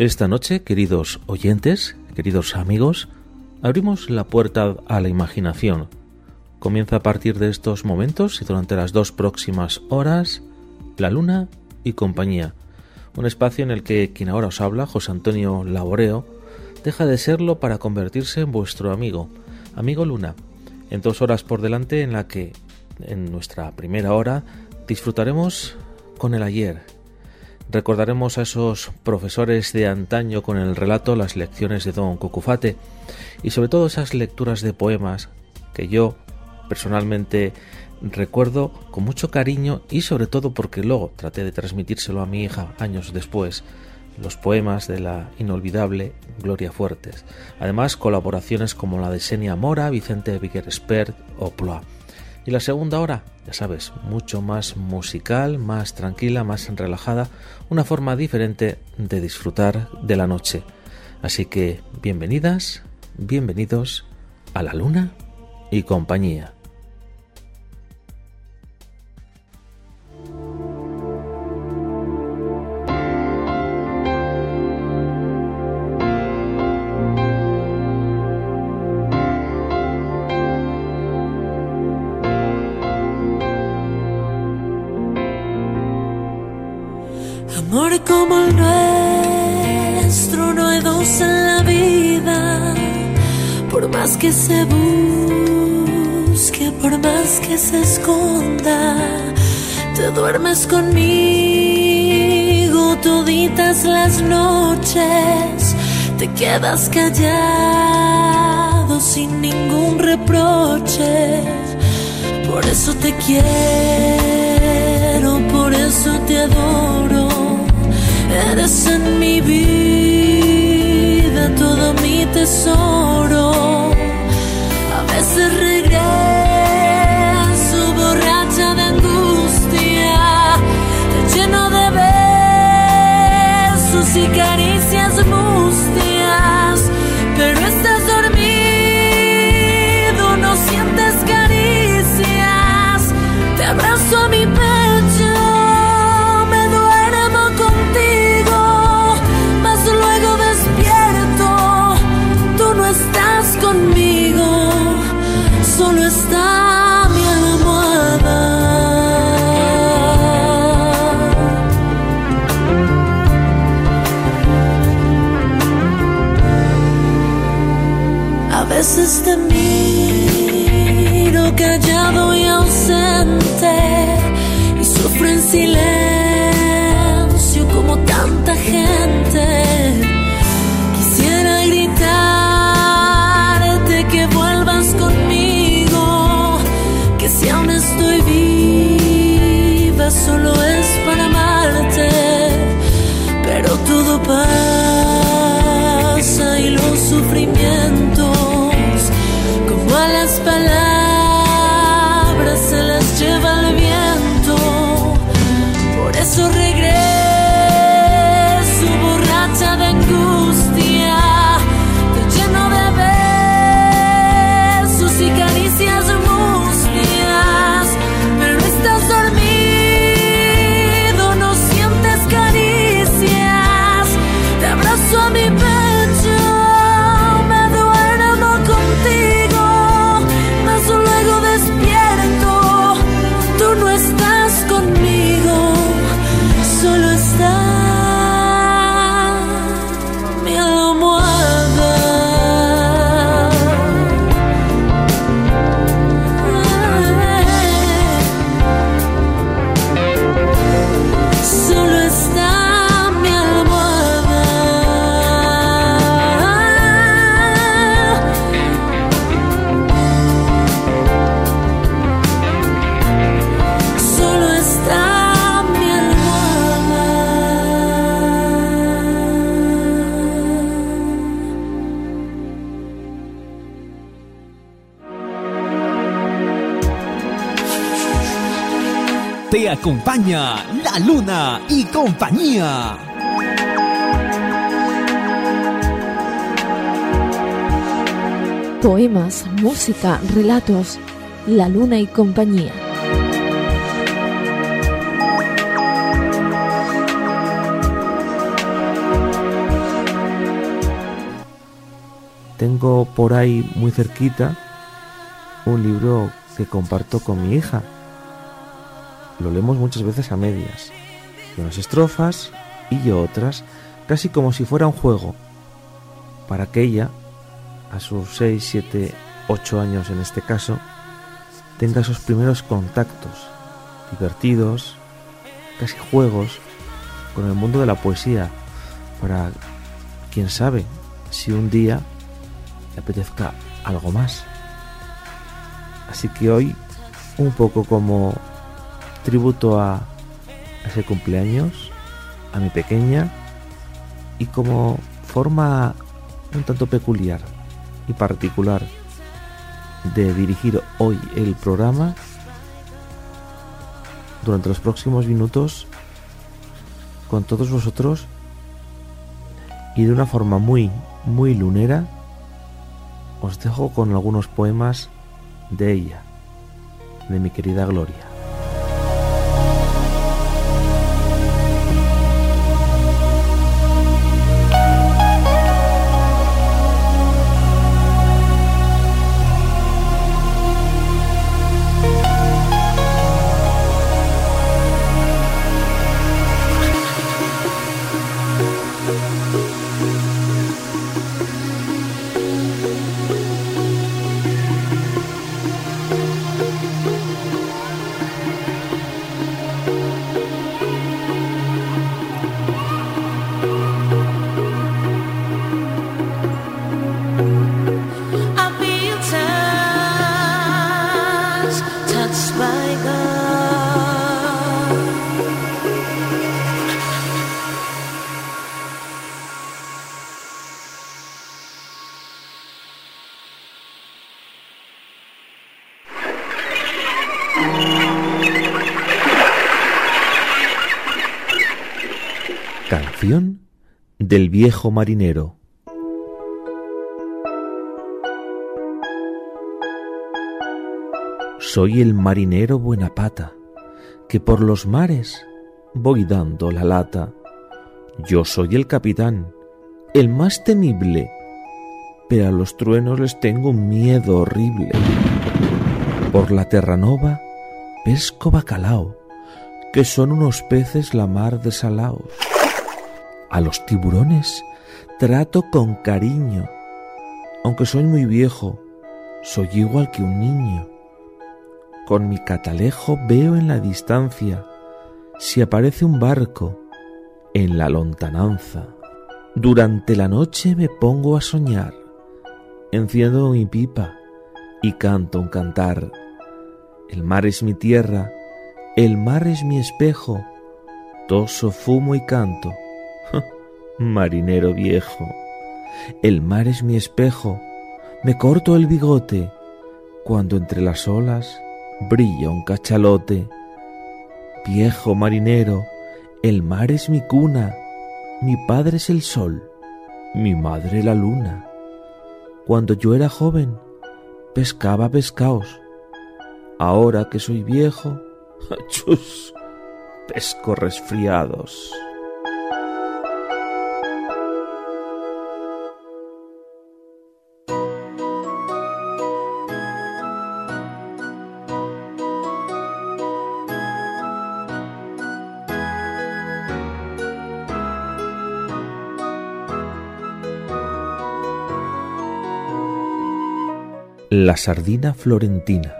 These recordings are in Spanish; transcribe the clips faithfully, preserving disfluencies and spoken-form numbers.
Esta noche, queridos oyentes, queridos amigos, abrimos la puerta a la imaginación. Comienza a partir de estos momentos y durante las dos próximas horas, La Luna y compañía. Un espacio en el que quien ahora os habla, José Antonio Laboreo, deja de serlo para convertirse en vuestro amigo, amigo Luna, en dos horas por delante en la que, en nuestra primera hora, disfrutaremos con el ayer. Recordaremos a esos profesores de antaño con el relato, las lecciones de Don Cucufate y sobre todo esas lecturas de poemas que yo personalmente recuerdo con mucho cariño y sobre todo porque luego traté de transmitírselo a mi hija años después, los poemas de la inolvidable Gloria Fuertes. Además, colaboraciones como la de Xenia Mora, Vicente Viguer-Espert o Ploa. Y la segunda hora, ya sabes, mucho más musical, más tranquila, más relajada, una forma diferente de disfrutar de la noche. Así que bienvenidas, bienvenidos a La Luna y compañía. Amor como el nuestro no hay dos en la vida, por más que se busque, por más que se esconda, te duermes conmigo toditas las noches, te quedas callado sin ningún reproche, por eso te quiero, por eso te adoro. Eres en mi vida todo mi tesoro. A veces regreso borracha de angustia, te lleno de besos y caricias mustias, pero estás dormido, no sientes caricias. Te abrazo a mi pecho, conmigo, solo está mi almohada. A veces te miro callado y ausente y sufro en silencio como tanta gente. Quisiera gritar que vuelvas conmigo, que si aún estoy viva solo es para amarte, pero todo pasa y los sufrimientos, como a las palabras se las lleva el viento, por eso regreso borracha de angustia, te lleno de y caricias mustias, pero estás dormido, no sientes caricias. Te abrazo a mi pecho, me duermo contigo, mas luego despierto, tú no estás conmigo, solo está mi almohada. Te acompaña La Luna y compañía. Poemas, música, relatos. La Luna y compañía. tengo por ahí muy cerquita un libro que comparto con mi hija. Lo leemos muchas veces a medias, yo unas estrofas y yo otras, casi como si fuera un juego, para que ella, a sus seis, siete, ocho años en este caso, tenga esos primeros contactos divertidos, casi juegos, con el mundo de la poesía, para, quién sabe, si un día le apetezca algo más. Así que hoy, un poco como tributo a ese cumpleaños, a mi pequeña, y como forma un tanto peculiar y particular de dirigir hoy el programa, durante los próximos minutos con todos vosotros, y de una forma muy, muy lunera, os dejo con algunos poemas de ella, de mi querida Gloria. Canción del viejo marinero. Soy el marinero buena pata, que por los mares voy dando la lata. Yo soy el capitán, el más temible, pero a los truenos les tengo un miedo horrible. Por la terranova pesco bacalao, que son unos peces la mar de salaos. A los tiburones trato con cariño, aunque soy muy viejo, soy igual que un niño. Con mi catalejo veo en la distancia si aparece un barco en la lontananza. Durante la noche me pongo a soñar, enciendo mi pipa y canto un cantar. El mar es mi tierra, el mar es mi espejo, toso, fumo y canto. Marinero viejo, el mar es mi espejo, me corto el bigote cuando entre las olas brilla un cachalote. Viejo marinero, el mar es mi cuna, mi padre es el sol, mi madre la luna. Cuando yo era joven, pescaba pescaos, ahora que soy viejo, chus, pesco resfriados. La sardina florentina.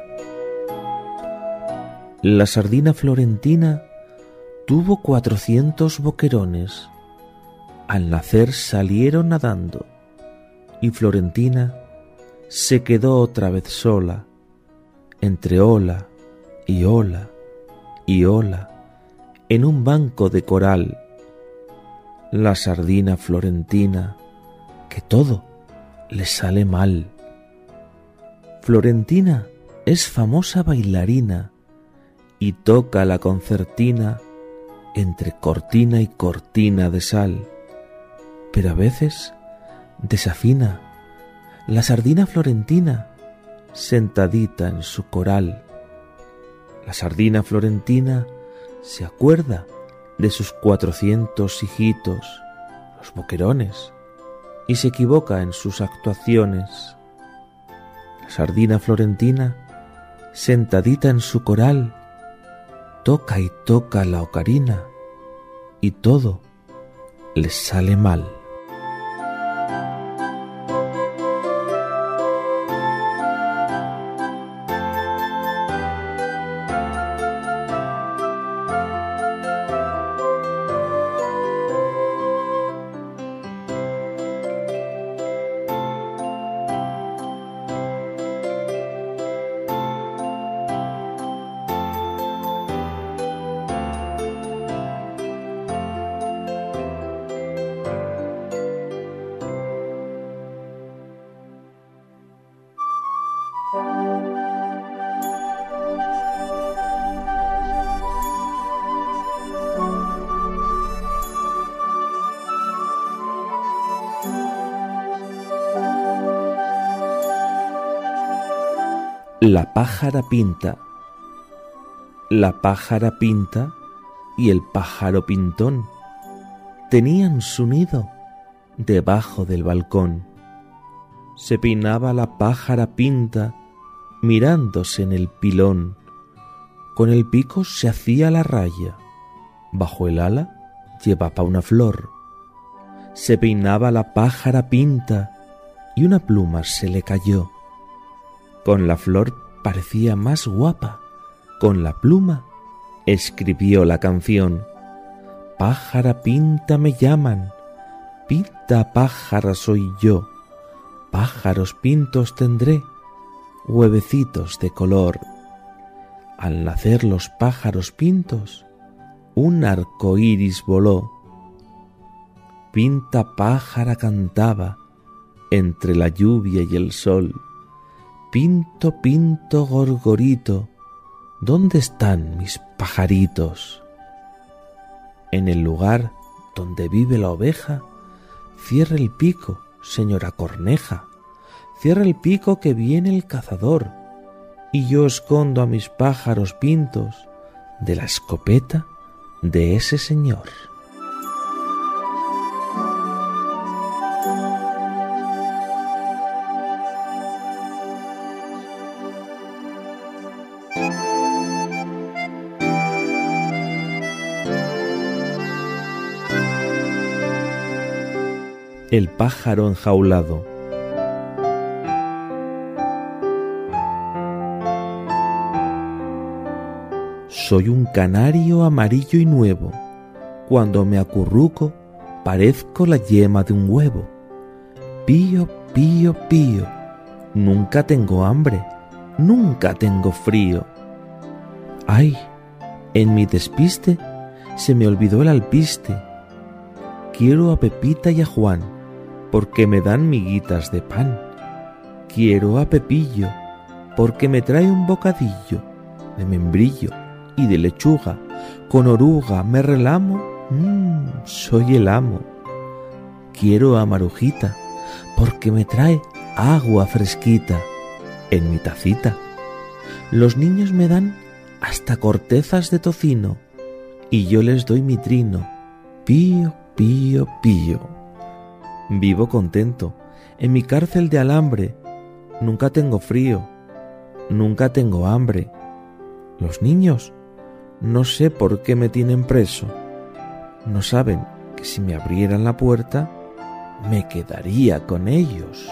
La sardina florentina tuvo cuatrocientos boquerones. Al nacer salieron nadando y Florentina se quedó otra vez sola, entre ola y ola y ola, en un banco de coral. La sardina florentina, que todo le sale mal. Florentina es famosa bailarina y toca la concertina entre cortina y cortina de sal, pero a veces desafina la sardina florentina sentadita en su coral. La sardina florentina se acuerda de sus cuatrocientos hijitos, los boquerones, y se equivoca en sus actuaciones. La sardina florentina, sentadita en su coral, toca y toca la ocarina y todo les sale mal. La pájara pinta, la pájara pinta y el pájaro pintón tenían su nido debajo del balcón. Se peinaba la pájara pinta mirándose en el pilón, con el pico se hacía la raya, bajo el ala llevaba una flor. Se peinaba la pájara pinta y una pluma se le cayó. Con la flor parecía más guapa, con la pluma escribió la canción. Pájara pinta me llaman, pinta pájara soy yo, pájaros pintos tendré, huevecitos de color. Al nacer los pájaros pintos, un arco iris voló. Pinta pájara cantaba entre la lluvia y el sol. Pinto, pinto, gorgorito, ¿dónde están mis pajaritos? En el lugar donde vive la oveja, cierra el pico, señora corneja, cierra el pico que viene el cazador, y yo escondo a mis pájaros pintos de la escopeta de ese señor. El pájaro enjaulado. Soy un canario amarillo y nuevo. Cuando me acurruco, parezco la yema de un huevo. Pío, pío, pío. Nunca tengo hambre, nunca tengo frío. Ay, en mi despiste se me olvidó el alpiste. Quiero a Pepita y a Juan, porque me dan miguitas de pan. Quiero a Pepillo, porque me trae un bocadillo de membrillo y de lechuga. Con oruga me relamo, mmm, soy el amo. Quiero a Marujita, porque me trae agua fresquita en mi tacita. Los niños me dan hasta cortezas de tocino, y yo les doy mi trino, pío, pío, pío. Vivo contento en mi cárcel de alambre. Nunca tengo frío, nunca tengo hambre. Los niños no sé por qué me tienen preso. No saben que si me abrieran la puerta me quedaría con ellos.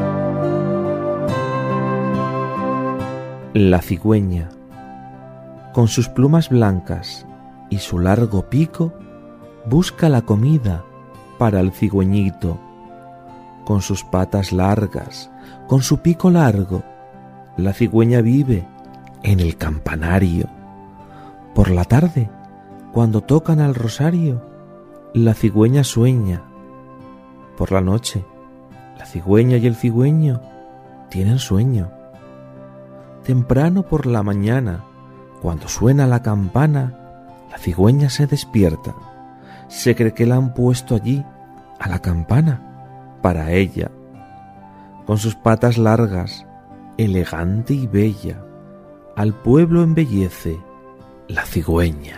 La cigüeña. con sus plumas blancas y su largo pico, busca la comida para el cigüeñito. Con sus patas largas, con su pico largo, la cigüeña vive en el campanario. Por la tarde, cuando tocan al rosario, la cigüeña sueña. Por la noche, la cigüeña y el cigüeño tienen sueño. Temprano por la mañana, cuando suena la campana, la cigüeña se despierta. Se cree que la han puesto allí, a la campana, para ella. Con sus patas largas, elegante y bella, al pueblo embellece la cigüeña.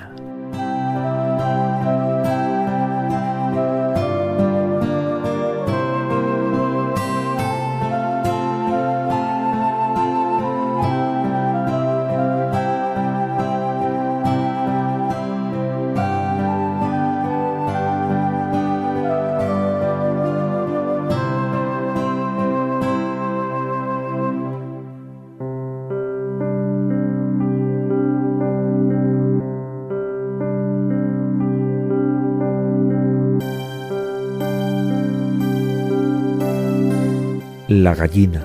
La gallina.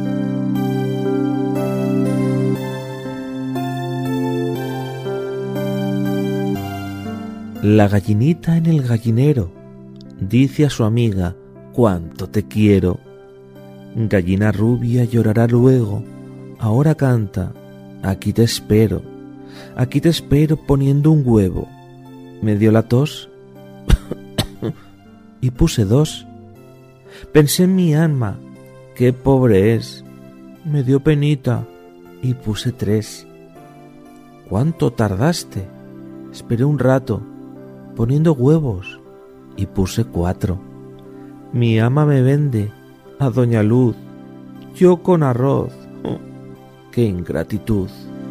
La gallinita en el gallinero dice a su amiga: cuánto te quiero. Gallina rubia llorará luego, ahora canta: aquí te espero, aquí te espero poniendo un huevo. Me dio la tos y puse dos. Pensé en mi alma, qué pobre es, me dio penita y puse tres. ¿Cuánto tardaste? Esperé un rato, poniendo huevos, y puse cuatro. Mi ama me vende a doña Luz, yo con arroz. Oh, ¡qué ingratitud!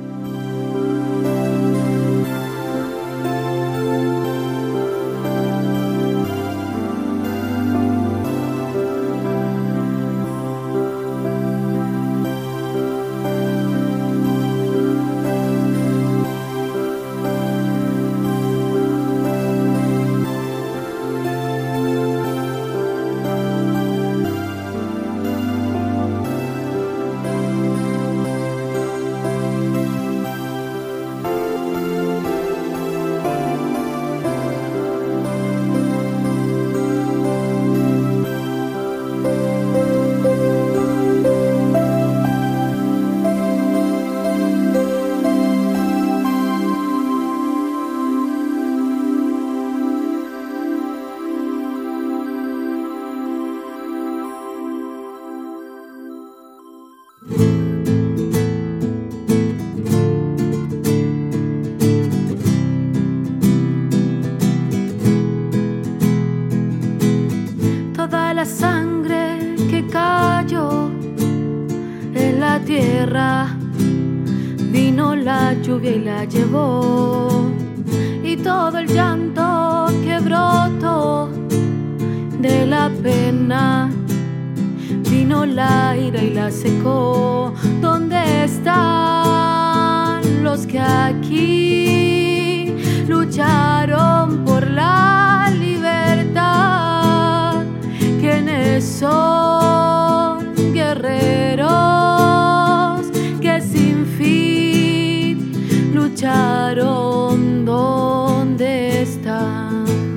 Toda la sangre que cayó en la tierra, vino la lluvia y la llevó, y todo el llanto que brotó de la pena, vino la ira y la secó. ¿Dónde están los que aquí lucharon por la libertad? ¿Quiénes son guerreros que sin fin lucharon? ¿Dónde están?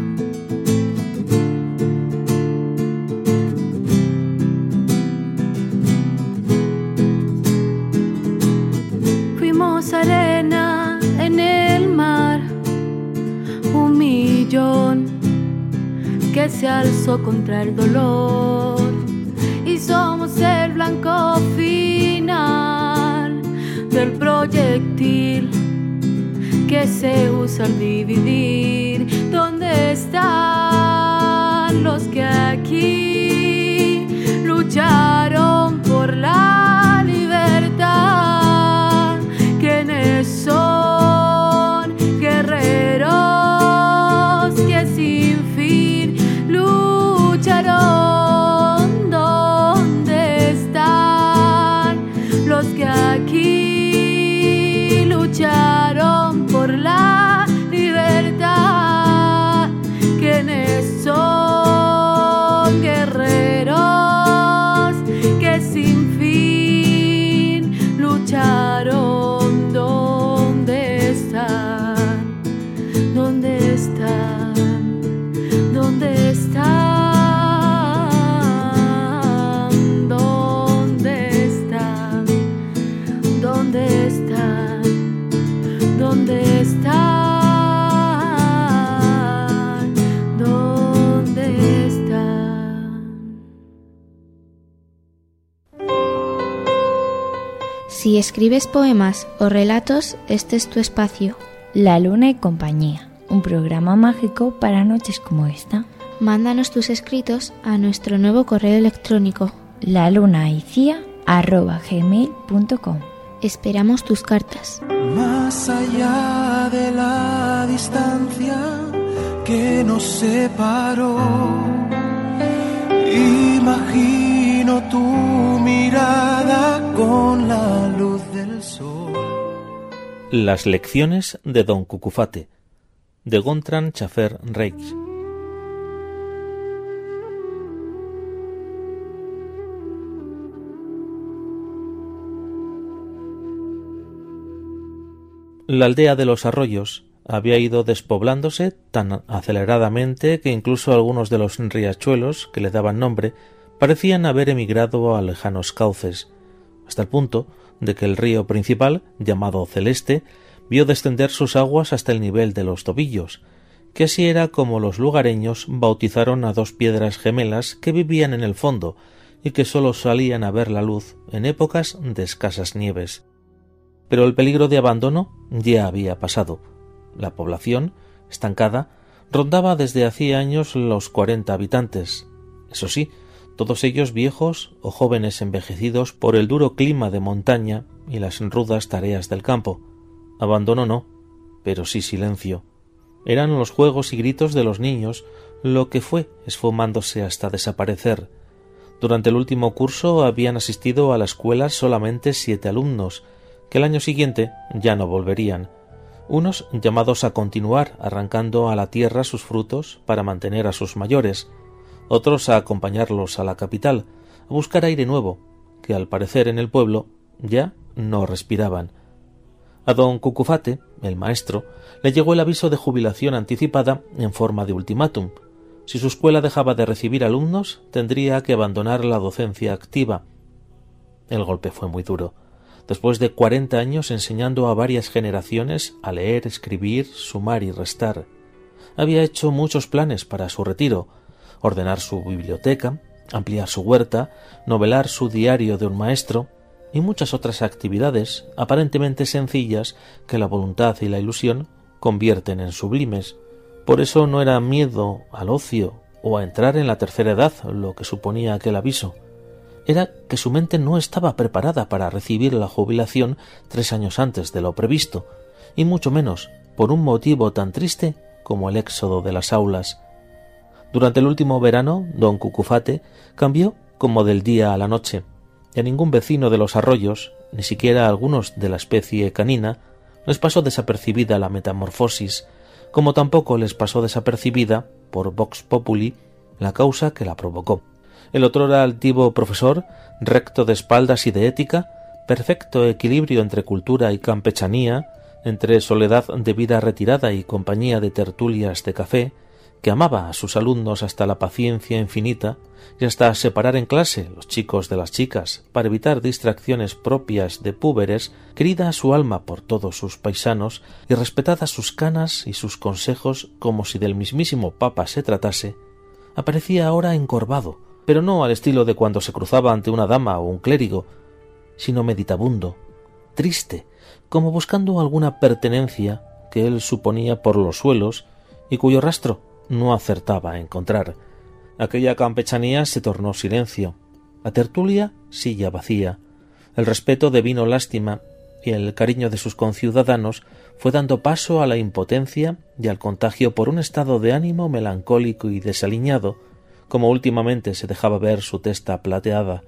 Arena en el mar, un millón que se alzó contra el dolor, y somos el blanco final del proyectil que se usa al dividir. ¿Dónde están los que aquí lucharon por la libertad? ¿Quiénes son guerreros que sin fin lucharon? ¿Dónde están los que aquí lucharon? Si escribes poemas o relatos, este es tu espacio. La Luna y Compañía, un programa mágico para noches como esta. Mándanos tus escritos a nuestro nuevo correo electrónico lalunaicia arroba gmail punto com. Esperamos tus cartas. Más allá de la distancia que nos separó, imagino tu mirada con la luz del sol. Las lecciones de Don Cucufate, de Gontran Schafer Reich. La aldea de los Arroyos había ido despoblándose tan aceleradamente que incluso algunos de los riachuelos que le daban nombre parecían haber emigrado a lejanos cauces, hasta el punto de que el río principal, llamado Celeste, vio descender sus aguas hasta el nivel de los tobillos, que así era como los lugareños bautizaron a dos piedras gemelas que vivían en el fondo y que sólo salían a ver la luz en épocas de escasas nieves. Pero el peligro de abandono ya había pasado. La población, estancada, rondaba desde hacía años los cuarenta habitantes. Eso sí, todos ellos viejos o jóvenes envejecidos por el duro clima de montaña y las rudas tareas del campo. Abandono no, pero sí silencio. Eran los juegos y gritos de los niños lo que fue esfumándose hasta desaparecer. Durante el último curso habían asistido a la escuela solamente siete alumnos, que el año siguiente ya no volverían, unos llamados a continuar arrancando a la tierra sus frutos para mantener a sus mayores, otros a acompañarlos a la capital, a buscar aire nuevo, que al parecer en el pueblo ya no respiraban. A don Cucufate, el maestro, le llegó el aviso de jubilación anticipada en forma de ultimátum. Si su escuela dejaba de recibir alumnos, tendría que abandonar la docencia activa. El golpe fue muy duro. Después de cuarenta años enseñando a varias generaciones a leer, escribir, sumar y restar, había hecho muchos planes para su retiro: ordenar su biblioteca, ampliar su huerta, novelar su diario de un maestro y muchas otras actividades aparentemente sencillas que la voluntad y la ilusión convierten en sublimes. Por eso no era miedo al ocio o a entrar en la tercera edad lo que suponía aquel aviso. Era que su mente no estaba preparada para recibir la jubilación tres años antes de lo previsto, y mucho menos por un motivo tan triste como el éxodo de las aulas. Durante el último verano, don Cucufate cambió como del día a la noche, y a ningún vecino de los Arroyos, ni siquiera a algunos de la especie canina, les pasó desapercibida la metamorfosis, como tampoco les pasó desapercibida, por vox populi, la causa que la provocó. El otrora altivo profesor, recto de espaldas y de ética, perfecto equilibrio entre cultura y campechanía, entre soledad de vida retirada y compañía de tertulias de café, que amaba a sus alumnos hasta la paciencia infinita y hasta separar en clase los chicos de las chicas para evitar distracciones propias de púberes, querida a su alma por todos sus paisanos y respetada sus canas y sus consejos como si del mismísimo Papa se tratase, aparecía ahora encorvado, pero no al estilo de cuando se cruzaba ante una dama o un clérigo, sino meditabundo, triste, como buscando alguna pertenencia que él suponía por los suelos y cuyo rastro no acertaba a encontrar. Aquella campechanía se tornó silencio, la tertulia silla vacía, el respeto devino lástima y el cariño de sus conciudadanos fue dando paso a la impotencia y al contagio por un estado de ánimo melancólico y desaliñado, como últimamente se dejaba ver su testa plateada.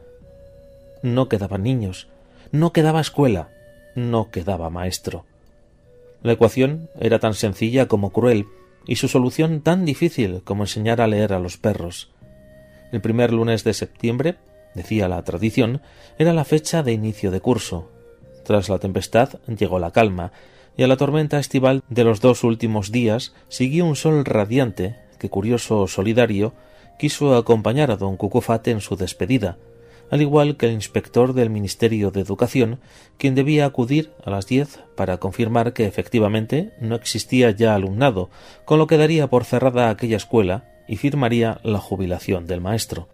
No quedaban niños, no quedaba escuela, no quedaba maestro. La ecuación era tan sencilla como cruel, y su solución tan difícil como enseñar a leer a los perros. El primer lunes de septiembre, decía la tradición, era la fecha de inicio de curso. Tras la tempestad llegó la calma, y a la tormenta estival de los dos últimos días siguió un sol radiante que, curioso o solidario, quiso acompañar a don Cucufate en su despedida, al igual que el inspector del Ministerio de Educación, quien debía acudir a las diez para confirmar que efectivamente no existía ya alumnado, con lo que daría por cerrada aquella escuela y firmaría la jubilación del maestro.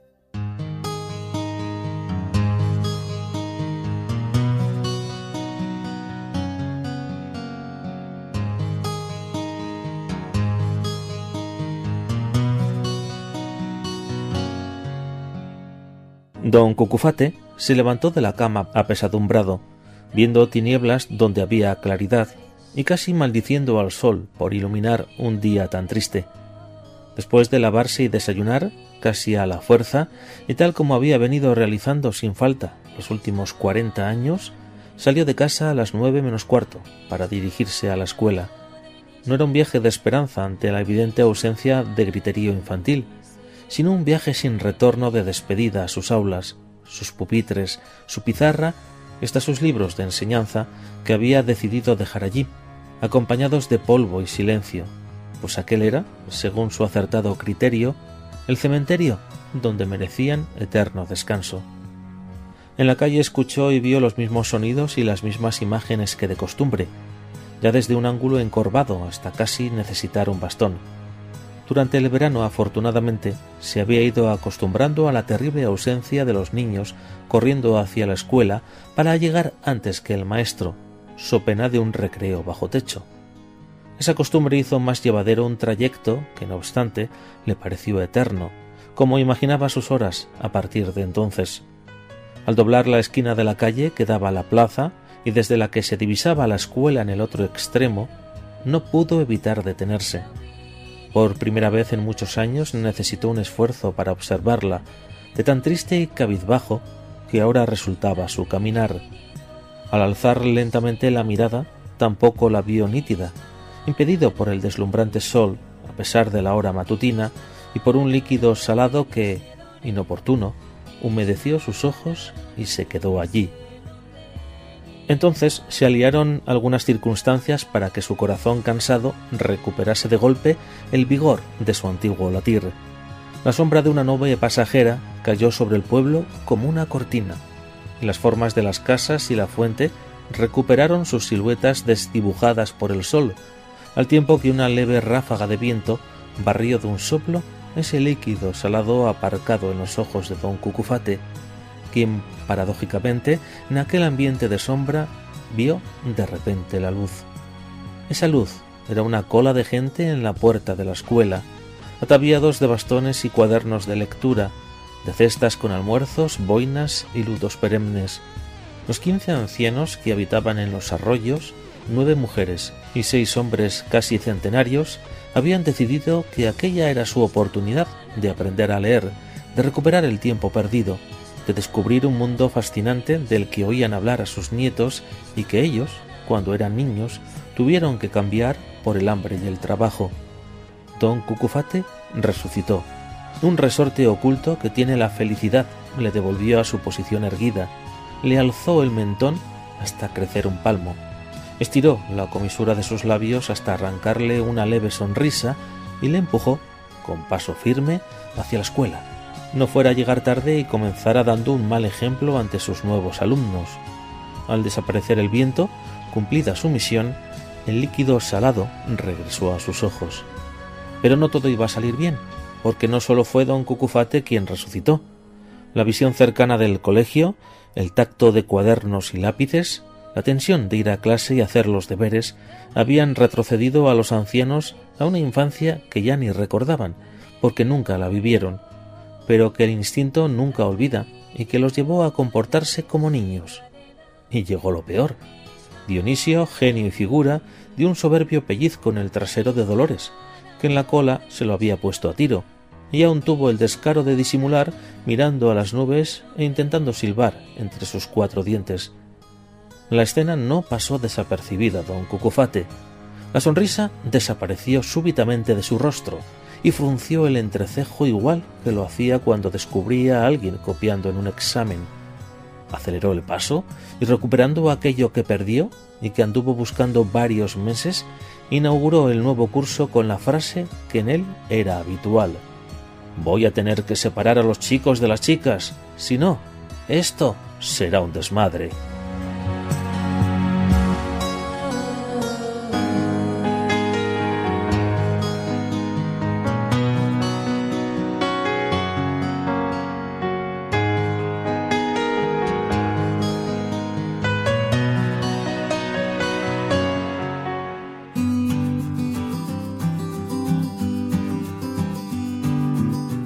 Don Cucufate se levantó de la cama apesadumbrado, viendo tinieblas donde había claridad y casi maldiciendo al sol por iluminar un día tan triste. Después de lavarse y desayunar, casi a la fuerza, y tal como había venido realizando sin falta los últimos cuarenta años, salió de casa a las nueve menos cuarto para dirigirse a la escuela. No era un viaje de esperanza ante la evidente ausencia de griterío infantil, sino un viaje sin retorno de despedida a sus aulas, sus pupitres, su pizarra y hasta sus libros de enseñanza que había decidido dejar allí, acompañados de polvo y silencio, pues aquel era, según su acertado criterio, el cementerio donde merecían eterno descanso. En la calle escuchó y vio los mismos sonidos y las mismas imágenes que de costumbre, ya desde un ángulo encorvado hasta casi necesitar un bastón. Durante el verano, afortunadamente, se había ido acostumbrando a la terrible ausencia de los niños corriendo hacia la escuela para llegar antes que el maestro, so pena de un recreo bajo techo. Esa costumbre hizo más llevadero un trayecto que, no obstante, le pareció eterno, como imaginaba sus horas a partir de entonces. Al doblar la esquina de la calle que daba a la plaza y desde la que se divisaba la escuela en el otro extremo, no pudo evitar detenerse. Por primera vez en muchos años necesitó un esfuerzo para observarla, de tan triste y cabizbajo que ahora resultaba su caminar. Al alzar lentamente la mirada, tampoco la vio nítida, impedido por el deslumbrante sol, a pesar de la hora matutina, y por un líquido salado que, inoportuno, humedeció sus ojos y se quedó allí. Entonces se aliaron algunas circunstancias para que su corazón cansado recuperase de golpe el vigor de su antiguo latir. La sombra de una nube pasajera cayó sobre el pueblo como una cortina, y las formas de las casas y la fuente recuperaron sus siluetas desdibujadas por el sol, al tiempo que una leve ráfaga de viento barrió de un soplo ese líquido salado aparcado en los ojos de don Cucufate, quien, paradójicamente, en aquel ambiente de sombra, vio de repente la luz. Esa luz era una cola de gente en la puerta de la escuela, ataviados de bastones y cuadernos de lectura, de cestas con almuerzos, boinas y lutos perennes. Los quince ancianos que habitaban en los arroyos, nueve mujeres y seis hombres casi centenarios, habían decidido que aquella era su oportunidad de aprender a leer, de recuperar el tiempo perdido, de descubrir un mundo fascinante del que oían hablar a sus nietos y que ellos, cuando eran niños, tuvieron que cambiar por el hambre y el trabajo. Don Cucufate resucitó. Un resorte oculto que tiene la felicidad le devolvió a su posición erguida, le alzó el mentón hasta crecer un palmo, estiró la comisura de sus labios hasta arrancarle una leve sonrisa y le empujó, con paso firme, hacia la escuela. No fuera a llegar tarde y comenzara dando un mal ejemplo ante sus nuevos alumnos. Al desaparecer el viento, cumplida su misión, el líquido salado regresó a sus ojos. Pero no todo iba a salir bien, porque no solo fue don Cucufate quien resucitó. La visión cercana del colegio, el tacto de cuadernos y lápices, la tensión de ir a clase y hacer los deberes, habían retrocedido a los ancianos a una infancia que ya ni recordaban, porque nunca la vivieron, pero que el instinto nunca olvida y que los llevó a comportarse como niños. Y llegó lo peor. Dionisio, genio y figura, dio un soberbio pellizco en el trasero de Dolores, que en la cola se lo había puesto a tiro, y aún tuvo el descaro de disimular mirando a las nubes e intentando silbar entre sus cuatro dientes. La escena no pasó desapercibida don Cucufate. La sonrisa desapareció súbitamente de su rostro y frunció el entrecejo igual que lo hacía cuando descubría a alguien copiando en un examen. Aceleró el paso y, recuperando aquello que perdió y que anduvo buscando varios meses, inauguró el nuevo curso con la frase que en él era habitual: «Voy a tener que separar a los chicos de las chicas, si no, esto será un desmadre».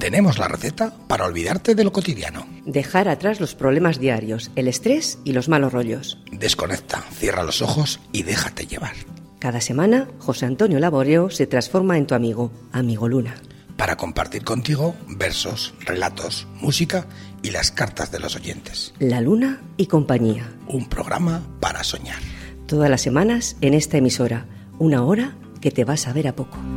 Tenemos la receta para olvidarte de lo cotidiano. Dejar atrás los problemas diarios, el estrés y los malos rollos. Desconecta, cierra los ojos y déjate llevar. Cada semana, José Antonio Laboreo se transforma en tu amigo, Amigo Luna. Para compartir contigo versos, relatos, música y las cartas de los oyentes. La Luna y compañía. Un programa para soñar. Todas las semanas en esta emisora. Una hora que te vas a ver a poco.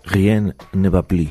Rien ne va plus.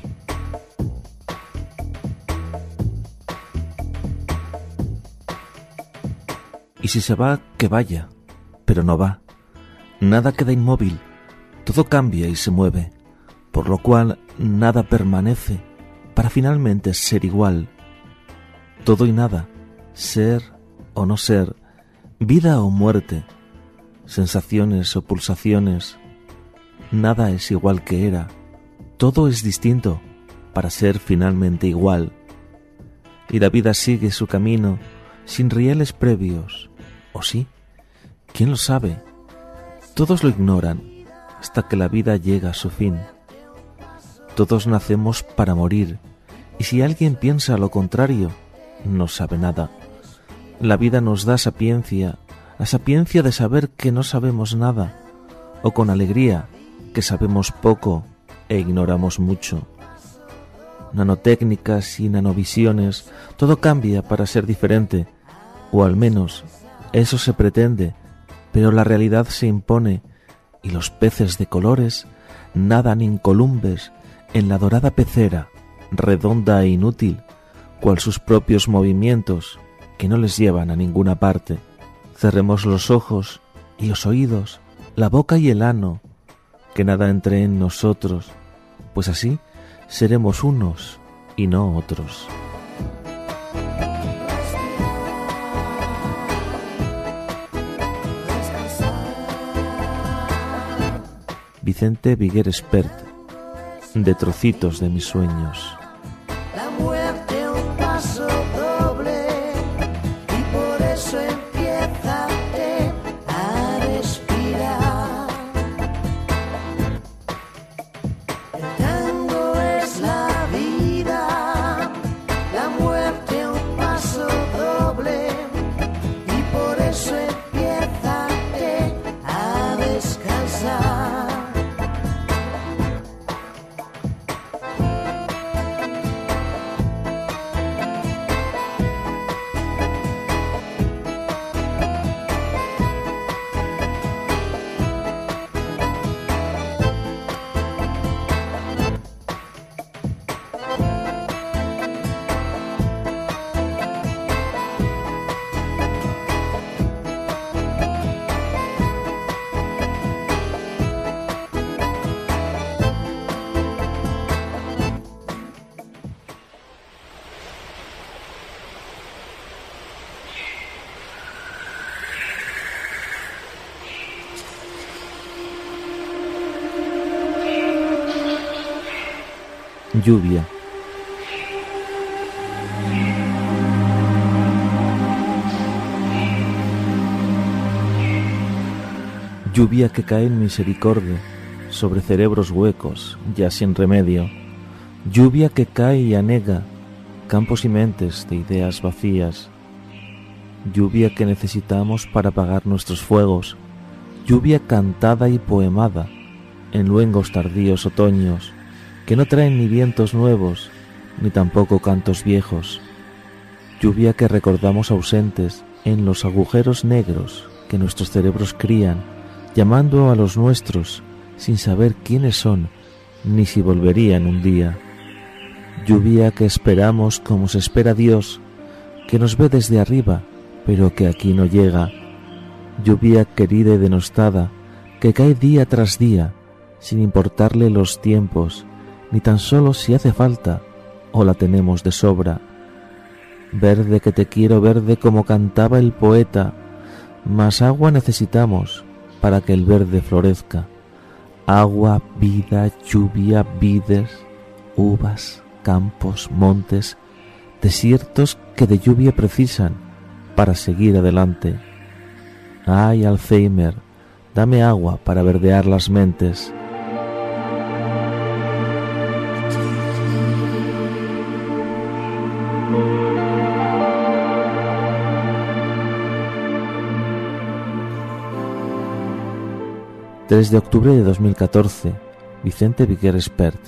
Y si se va, que vaya, pero no va. Nada queda inmóvil, todo cambia y se mueve, por lo cual nada permanece para finalmente ser igual. Todo y nada, ser o no ser, vida o muerte, sensaciones o pulsaciones, nada es igual que era, todo es distinto para ser finalmente igual. Y la vida sigue su camino sin rieles previos, ¿o sí? ¿Quién lo sabe? Todos lo ignoran hasta que la vida llega a su fin. Todos nacemos para morir, y si alguien piensa lo contrario, no sabe nada. La vida nos da sapiencia, la sapiencia de saber que no sabemos nada, o con alegría que sabemos poco e ignoramos mucho. Nanotécnicas y nanovisiones, todo cambia para ser diferente, o al menos eso se pretende, pero la realidad se impone y los peces de colores nadan incolumbes en la dorada pecera, redonda e inútil, cual sus propios movimientos que no les llevan a ninguna parte. Cerremos los ojos y los oídos, la boca y el ano, que nada entre en nosotros, pues así seremos unos y no otros. Vicente Viguer Espert, de Trocitos de mis sueños. La muerte un paso doble y por eso empieza a respirar. El tango es la vida, la muerte un paso doble y por eso empieza a descansar. Lluvia. Lluvia que cae en misericordia sobre cerebros huecos, ya sin remedio. Lluvia que cae y anega campos y mentes de ideas vacías. Lluvia que necesitamos para apagar nuestros fuegos. Lluvia cantada y poemada en luengos tardíos otoños, que no traen ni vientos nuevos, ni tampoco cantos viejos. Lluvia que recordamos ausentes en los agujeros negros que nuestros cerebros crían, llamando a los nuestros sin saber quiénes son, ni si volverían un día. Lluvia que esperamos como se espera Dios, que nos ve desde arriba, pero que aquí no llega. Lluvia querida y denostada, que cae día tras día, sin importarle los tiempos, ni tan solo si hace falta o la tenemos de sobra. Verde que te quiero, verde como cantaba el poeta, más agua necesitamos para que el verde florezca. Agua, vida, lluvia, vides, uvas, campos, montes, desiertos que de lluvia precisan para seguir adelante. Ay, Alzheimer, dame agua para verdear las mentes. tres de octubre de dos mil catorce, Vicente Viguer Espert.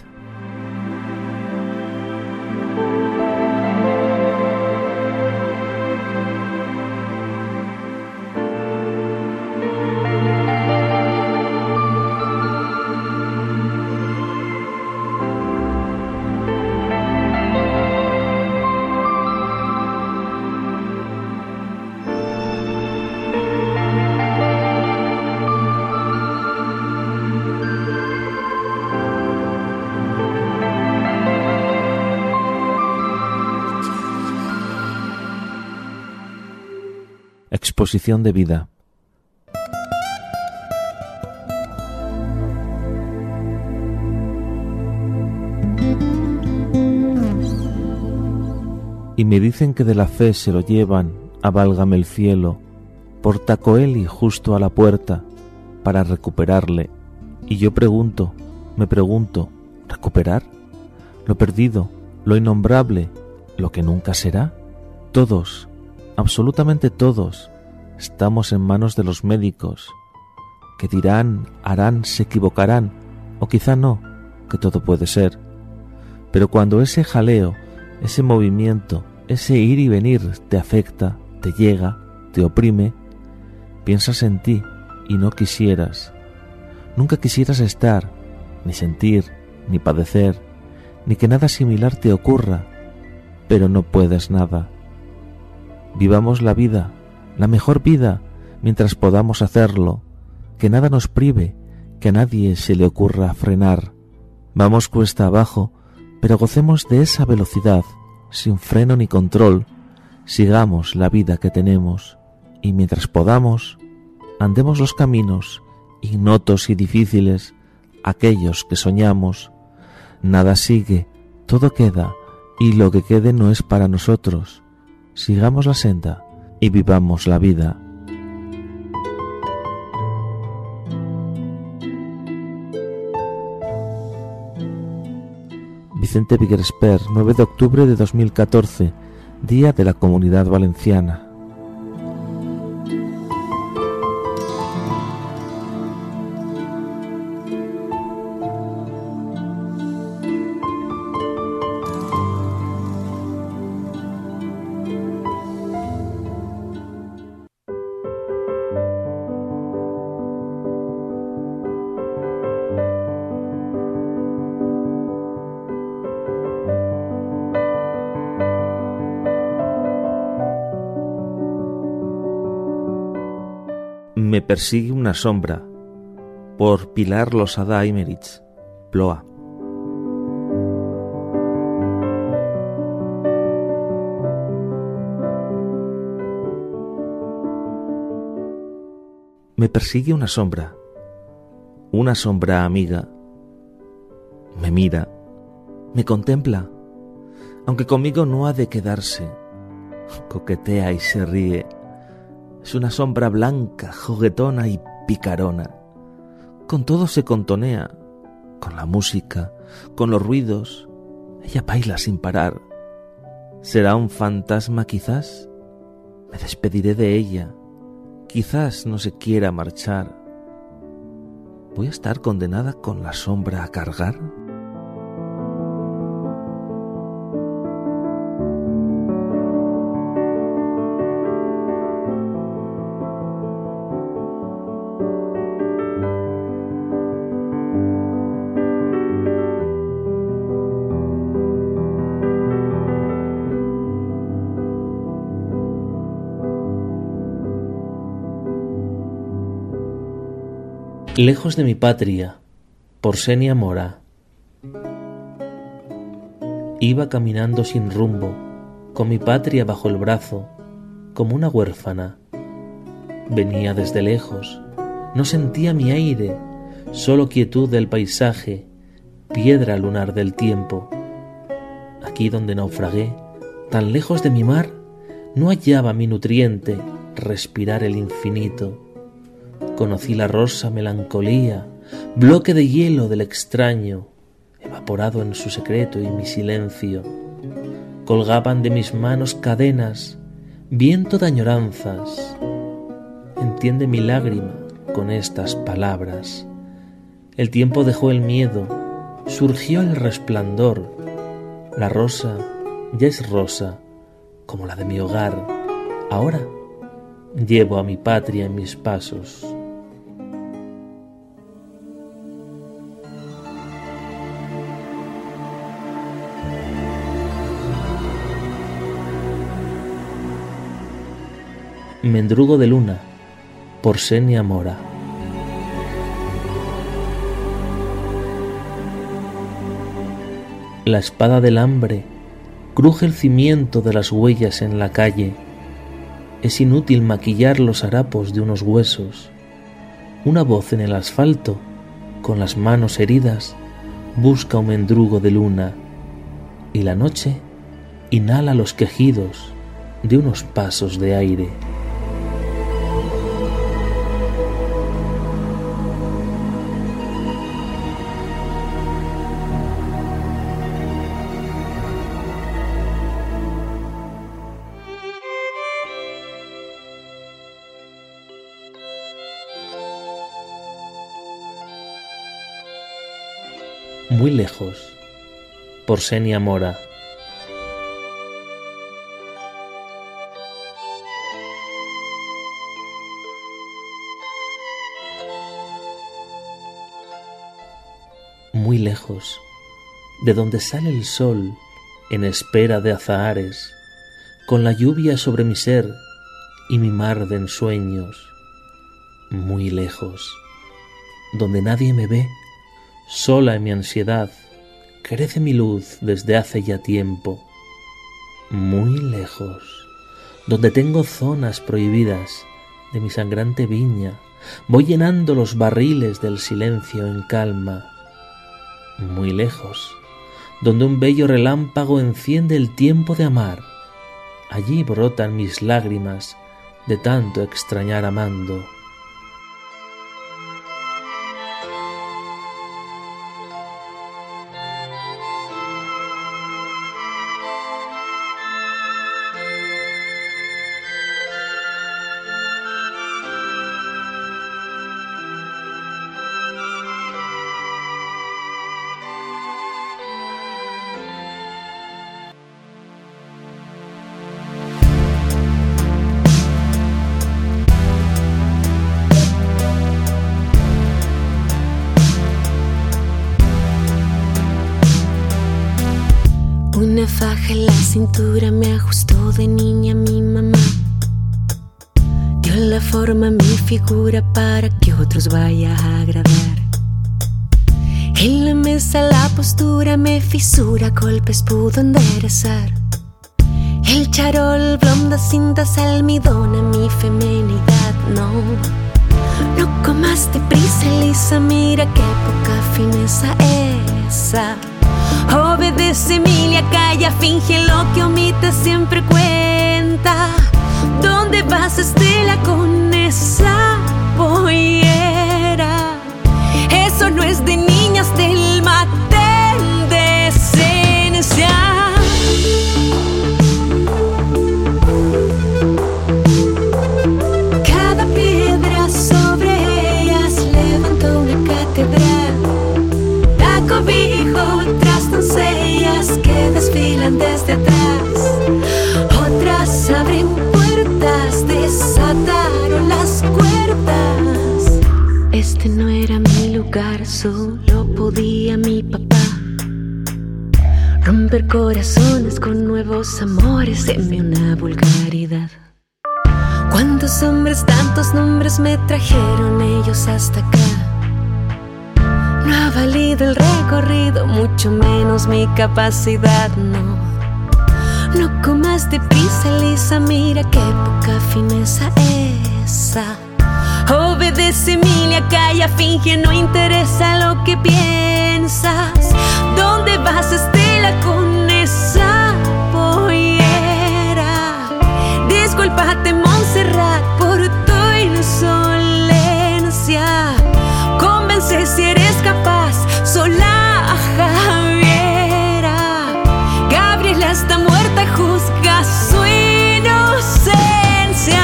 Exposición de vida. Y me dicen que de la fe se lo llevan, a válgame el cielo, por Tacoeli justo a la puerta, para recuperarle. Y yo pregunto, me pregunto, ¿recuperar? ¿Lo perdido, lo innombrable, lo que nunca será? Todos, absolutamente todos, estamos en manos de los médicos, que dirán, harán, se equivocarán, o quizá no, que todo puede ser. Pero cuando ese jaleo, ese movimiento, ese ir y venir te afecta, te llega, te oprime, piensas en ti y no quisieras. Nunca quisieras estar, ni sentir, ni padecer, ni que nada similar te ocurra, pero no puedes nada. Vivamos la vida, la mejor vida, mientras podamos hacerlo, que nada nos prive, que a nadie se le ocurra frenar. Vamos cuesta abajo, pero gocemos de esa velocidad, sin freno ni control, sigamos la vida que tenemos, y mientras podamos, andemos los caminos, ignotos y difíciles, aquellos que soñamos. Nada sigue, todo queda, y lo que quede no es para nosotros. Sigamos la senda y vivamos la vida. Vicente Vigueresper, nueve de octubre de dos mil catorce, Día de la Comunidad Valenciana. Me persigue una sombra, por Pilar Losada Aymerich, Ploa. Me persigue una sombra, una sombra amiga. Me mira, me contempla, aunque conmigo no ha de quedarse. Coquetea y se ríe. Es una sombra blanca, juguetona y picarona. Con todo se contonea, con la música, con los ruidos. Ella baila sin parar. ¿Será un fantasma quizás? Me despediré de ella. Quizás no se quiera marchar. ¿Voy a estar condenada con la sombra a cargar? Lejos de mi patria, por Senia Mora. Iba caminando sin rumbo, con mi patria bajo el brazo, como una huérfana. Venía desde lejos, no sentía mi aire, solo quietud del paisaje, piedra lunar del tiempo. Aquí donde naufragué, tan lejos de mi mar, no hallaba mi nutriente, respirar el infinito. Conocí la rosa melancolía, bloque de hielo del extraño, evaporado en su secreto y mi silencio. Colgaban de mis manos cadenas, viento de añoranzas. Entiende mi lágrima con estas palabras. El tiempo dejó el miedo, surgió el resplandor. La rosa ya es rosa, como la de mi hogar. Ahora llevo a mi patria en mis pasos. Mendrugo de luna, por Senia Mora. La espada del hambre cruje el cimiento de las huellas en la calle. Es inútil maquillar los harapos de unos huesos. Una voz en el asfalto, con las manos heridas, busca un mendrugo de luna, y la noche inhala los quejidos de unos pasos de aire. Muy lejos, por Xenia Mora. Muy lejos, de donde sale el sol en espera de azahares, con la lluvia sobre mi ser y mi mar de ensueños. Muy lejos, donde nadie me ve, sola en mi ansiedad, crece mi luz desde hace ya tiempo. Muy lejos, donde tengo zonas prohibidas de mi sangrante viña, voy llenando los barriles del silencio en calma. Muy lejos, donde un bello relámpago enciende el tiempo de amar, allí brotan mis lágrimas de tanto extrañar amando. Una faja en la cintura me ajustó de niña mi mamá. Dio la forma a mi figura para que otros vaya a agradar. En la mesa la postura me fisura, golpes pudo enderezar. El charol, blondas cintas, almidón a mi feminidad, no. No comas deprisa, Elisa, mira qué poca fineza esa. Obedece, Emilia, calla, finge lo que omite, siempre cuenta. ¿Dónde vas, Estela, con esa pollera? Eso no es de niñas del matel de esencia. Cada piedra sobre ellas levanta una catedral. La cobijo tras doncellas que desfilan desde atrás. Otras abren puertas, desataron las cuerdas. Este no era mi lugar, solo podía mi papá romper corazones con nuevos amores en mi una vulgaridad. Cuántos hombres, tantos nombres me trajeron ellos hasta acá. No ha valido el recorrido, mucho menos mi capacidad, no. No comas deprisa, Elisa, mira qué poca fineza esa. Obedece, Emilia, calla, finge, no interesa lo que piensas. ¿Dónde vas, Estela, con esa pollera? Discúlpate, Montserrat, por tu insolencia. Convence si eres capaz, sola a Javiera. Gabriela está muerta, juzga su inocencia.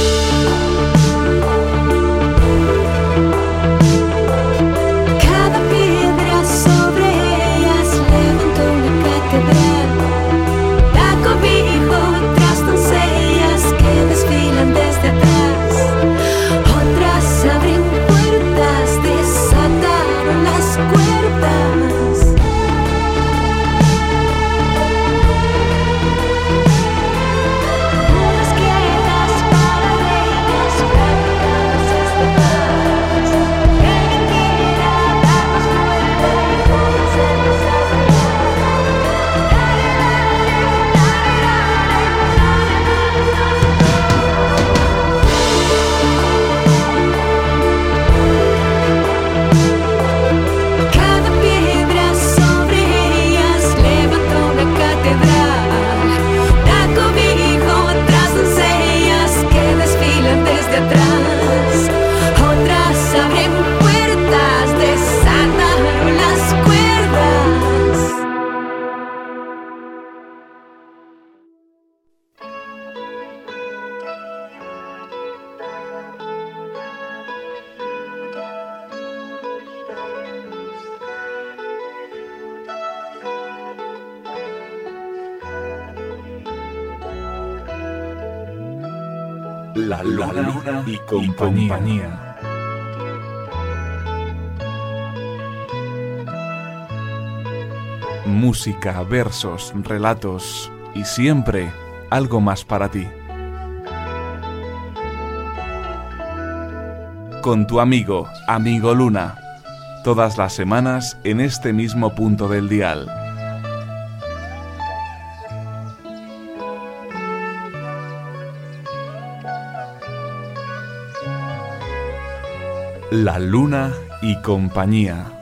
Cada La Luna, la luna y, compañía. y compañía. Música, versos, relatos y siempre algo más para ti. Con tu amigo, Amigo Luna, todas las semanas en este mismo punto del dial. La Luna y compañía.